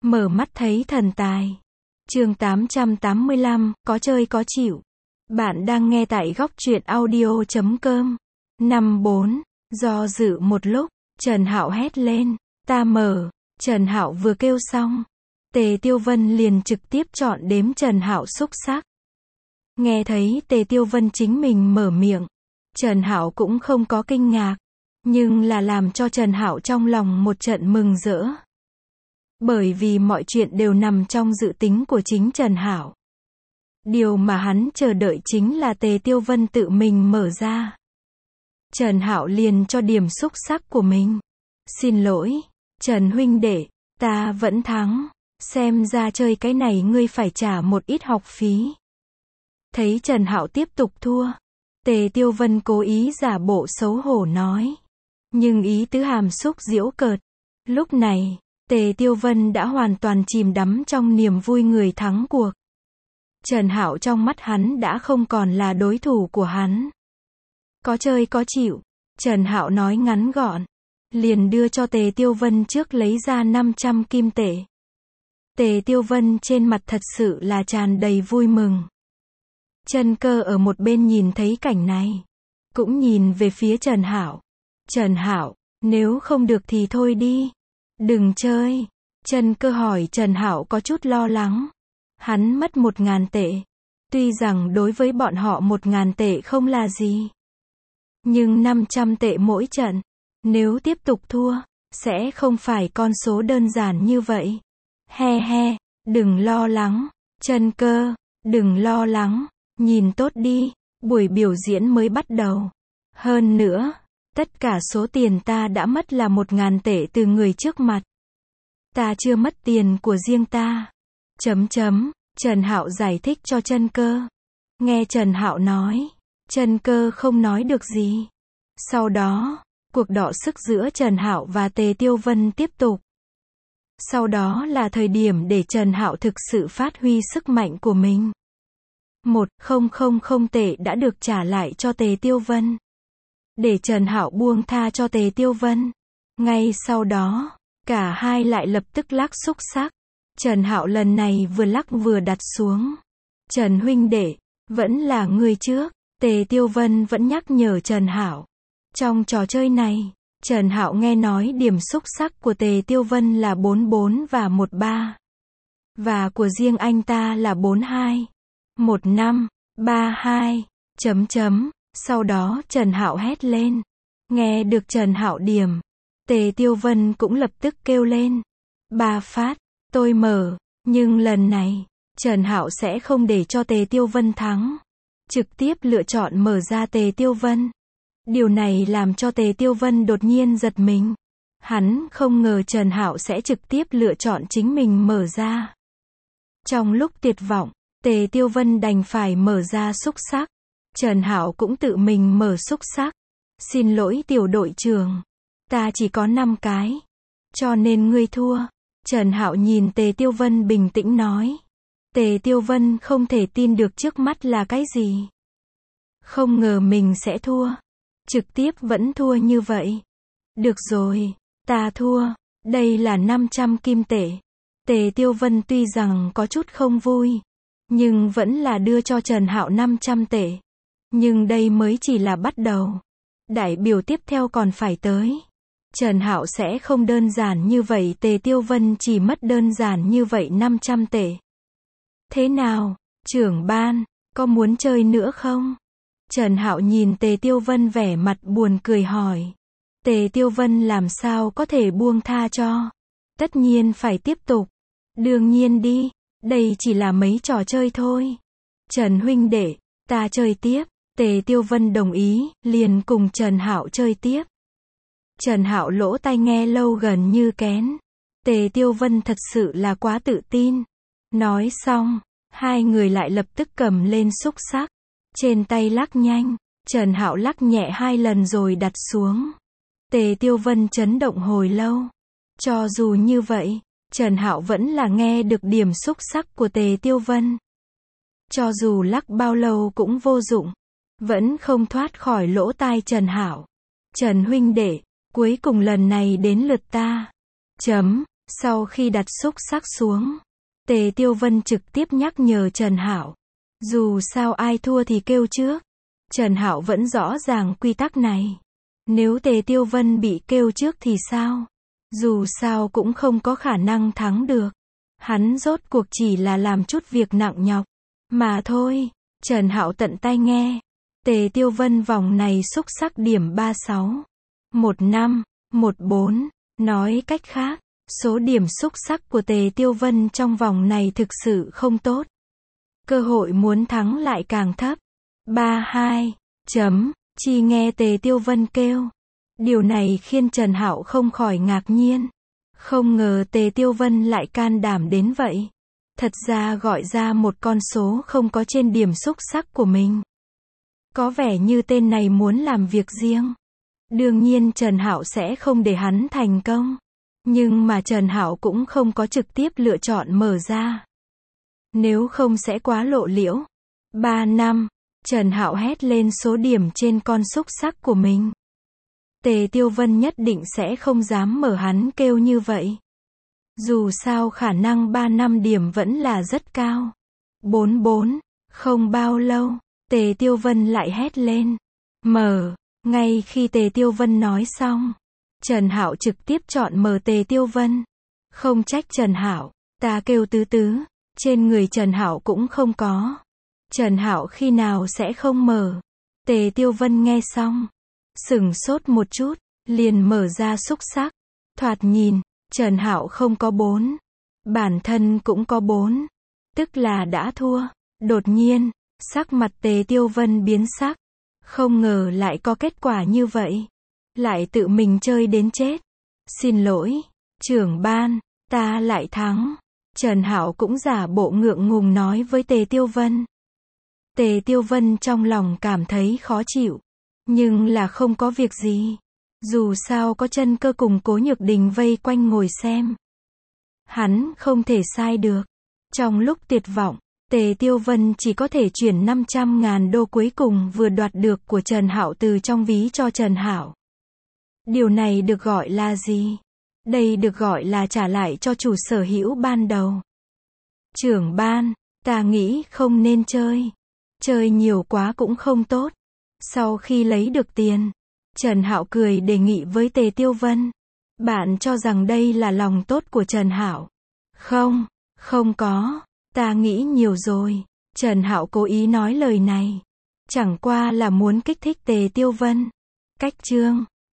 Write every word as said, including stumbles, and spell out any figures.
Mở mắt thấy thần tài. Chương tám trăm tám mươi lăm, có chơi có chịu. Bạn đang nghe tại góc truyện audio chấm com. Năm bốn, do dự một lúc, Trần Hạo hét lên, ta mở. Trần Hạo vừa kêu xong, Tề Tiêu Vân liền trực tiếp chọn đếm Trần Hạo xúc xắc. Nghe thấy Tề Tiêu Vân chính mình mở miệng, Trần Hạo cũng không có kinh ngạc, nhưng là làm cho Trần Hạo trong lòng một trận mừng rỡ. Bởi vì mọi chuyện đều nằm trong dự tính của chính Trần Hạo. Điều mà hắn chờ đợi chính là Tề Tiêu Vân tự mình mở ra. Trần Hạo liền cho điểm xúc xắc của mình. Xin lỗi, Trần huynh đệ, ta vẫn thắng, xem ra chơi cái này ngươi phải trả một ít học phí. Thấy Trần Hạo tiếp tục thua, Tề Tiêu Vân cố ý giả bộ xấu hổ nói. Nhưng ý tứ hàm xúc giễu cợt. Lúc này, Tề Tiêu Vân đã hoàn toàn chìm đắm trong niềm vui người thắng cuộc. Trần Hạo trong mắt hắn đã không còn là đối thủ của hắn. Có chơi có chịu, Trần Hạo nói ngắn gọn, liền đưa cho Tề Tiêu Vân trước lấy ra năm trăm kim tệ. Tề Tiêu Vân trên mặt thật sự là tràn đầy vui mừng. Trần Cơ ở một bên nhìn thấy cảnh này, cũng nhìn về phía Trần Hạo. Trần Hạo, nếu không được thì thôi đi. Đừng chơi. Trần Cơ hỏi Trần Hạo có chút lo lắng. Hắn mất một ngàn tệ. Tuy rằng đối với bọn họ một ngàn tệ không là gì. Nhưng năm trăm tệ mỗi trận. Nếu tiếp tục thua, sẽ không phải con số đơn giản như vậy. He he, đừng lo lắng. Trần Cơ, đừng lo lắng. Nhìn tốt đi, buổi biểu diễn mới bắt đầu. Hơn nữa, tất cả số tiền ta đã mất là một ngàn tệ từ người trước mặt. Ta chưa mất tiền của riêng ta. Chấm chấm, Trần Hạo giải thích cho Trần Cơ. Nghe Trần Hạo nói, Trần Cơ không nói được gì. Sau đó, cuộc đọ sức giữa Trần Hạo và Tề Tiêu Vân tiếp tục. Sau đó là thời điểm để Trần Hạo thực sự phát huy sức mạnh của mình. Một không không không tệ đã được trả lại cho Tề Tiêu Vân. Để Trần Hạo buông tha cho Tề Tiêu Vân. Ngay sau đó, cả hai lại lập tức lắc xúc xắc. Trần Hạo lần này vừa lắc vừa đặt xuống. Trần huynh đệ, vẫn là người trước. Tề Tiêu Vân vẫn nhắc nhở Trần Hạo. Trong trò chơi này, Trần Hạo nghe nói điểm xúc xắc của Tề Tiêu Vân là bốn bốn và một ba. Và của riêng anh ta là bốn hai. một năm, ba hai, chấm chấm. Sau đó Trần Hạo hét lên. Nghe được Trần Hạo điểm, Tề Tiêu Vân cũng lập tức kêu lên. Ba phát, tôi mở. Nhưng lần này, Trần Hạo sẽ không để cho Tề Tiêu Vân thắng. Trực tiếp lựa chọn mở ra Tề Tiêu Vân. Điều này làm cho Tề Tiêu Vân đột nhiên giật mình. Hắn không ngờ Trần Hạo sẽ trực tiếp lựa chọn chính mình mở ra. Trong lúc tuyệt vọng, Tề Tiêu Vân đành phải mở ra xúc xắc. Trần Hạo cũng tự mình mở xúc xắc. Xin lỗi tiểu đội trưởng. Ta chỉ có năm cái. Cho nên ngươi thua. Trần Hạo nhìn Tề Tiêu Vân bình tĩnh nói. Tề Tiêu Vân không thể tin được trước mắt là cái gì. Không ngờ mình sẽ thua. Trực tiếp vẫn thua như vậy. Được rồi, ta thua. Đây là năm trăm kim tệ. Tề Tiêu Vân tuy rằng có chút không vui, nhưng vẫn là đưa cho Trần Hạo năm trăm tệ. Nhưng đây mới chỉ là bắt đầu. Đại biểu tiếp theo còn phải tới. Trần Hạo sẽ không đơn giản như vậy. Tề Tiêu Vân chỉ mất đơn giản như vậy năm trăm tệ. Thế nào, trưởng ban, có muốn chơi nữa không? Trần Hạo nhìn Tề Tiêu Vân vẻ mặt buồn cười hỏi. Tề Tiêu Vân làm sao có thể buông tha cho? Tất nhiên phải tiếp tục. Đương nhiên đi, đây chỉ là mấy trò chơi thôi. Trần huynh đệ, ta chơi tiếp. Tề Tiêu Vân đồng ý, liền cùng Trần Hạo chơi tiếp. Trần Hạo lỗ tai nghe lâu gần như kén. Tề Tiêu Vân thật sự là quá tự tin. Nói xong, hai người lại lập tức cầm lên xúc xắc. Trên tay lắc nhanh, Trần Hạo lắc nhẹ hai lần rồi đặt xuống. Tề Tiêu Vân chấn động hồi lâu. Cho dù như vậy, Trần Hạo vẫn là nghe được điểm xúc xắc của Tề Tiêu Vân. Cho dù lắc bao lâu cũng vô dụng, vẫn không thoát khỏi lỗ tai Trần Hạo. Trần huynh đệ, cuối cùng lần này đến lượt ta. Chấm, Sau khi đặt xúc xắc xuống, Tề Tiêu Vân trực tiếp nhắc nhở Trần Hạo. Dù sao ai thua thì kêu trước. Trần Hạo vẫn rõ ràng quy tắc này. Nếu Tề Tiêu Vân bị kêu trước thì sao? Dù sao cũng không có khả năng thắng được. Hắn rốt cuộc chỉ là làm chút việc nặng nhọc mà thôi. Trần Hạo tận tai nghe. Tề Tiêu Vân vòng này xúc xắc điểm ba sáu, một năm, một bốn. Nói cách khác, số điểm xúc xắc của Tề Tiêu Vân trong vòng này thực sự không tốt. Cơ hội muốn thắng lại càng thấp. ba hai. Chấm. Chỉ nghe Tề Tiêu Vân kêu. Điều này khiến Trần Hạo không khỏi ngạc nhiên. Không ngờ Tề Tiêu Vân lại can đảm đến vậy. Thật ra gọi ra một con số không có trên điểm xúc xắc của mình. Có vẻ như tên này muốn làm việc riêng. Đương nhiên Trần Hạo sẽ không để hắn thành công. Nhưng mà Trần Hạo cũng không có trực tiếp lựa chọn mở ra. Nếu không sẽ quá lộ liễu. ba năm. Trần Hạo hét lên số điểm trên con xúc xắc của mình. Tề Tiêu Vân nhất định sẽ không dám mở hắn kêu như vậy. Dù sao khả năng ba năm điểm vẫn là rất cao. bốn bốn. Không bao lâu, Tề Tiêu Vân lại hét lên. Mở. Ngay khi Tề Tiêu Vân nói xong, Trần Hạo trực tiếp chọn mở Tề Tiêu Vân. Không trách Trần Hạo, ta kêu tứ tứ, trên người Trần Hạo cũng không có. Trần Hạo khi nào sẽ không mở? Tề Tiêu Vân nghe xong, sửng sốt một chút, liền mở ra xúc xắc. Thoạt nhìn, Trần Hạo không có bốn, bản thân cũng có bốn, tức là đã thua. Đột nhiên, sắc mặt Tề Tiêu Vân biến sắc, không ngờ lại có kết quả như vậy, lại tự mình chơi đến chết. Xin lỗi, trưởng ban, ta lại thắng. Trần Hạo cũng giả bộ ngượng ngùng nói với Tề Tiêu Vân. Tề Tiêu Vân trong lòng cảm thấy khó chịu, nhưng là không có việc gì. Dù sao có Chân Cơ cùng Cố Nhược Đình vây quanh ngồi xem. Hắn không thể sai được. Trong lúc tuyệt vọng, Tề Tiêu Vân chỉ có thể chuyển năm trăm ngàn đô cuối cùng vừa đoạt được của Trần Hạo từ trong ví cho Trần Hạo. Điều này được gọi là gì? Đây được gọi là trả lại cho chủ sở hữu ban đầu. Trưởng ban, ta nghĩ không nên chơi. Chơi nhiều quá cũng không tốt. Sau khi lấy được tiền, Trần Hạo cười đề nghị với Tề Tiêu Vân. Bạn cho rằng đây là lòng tốt của Trần Hạo? Không, không có. Ta nghĩ nhiều rồi. Trần Hạo cố ý nói lời này. Chẳng qua là muốn kích thích Tề Tiêu Vân. Cách chương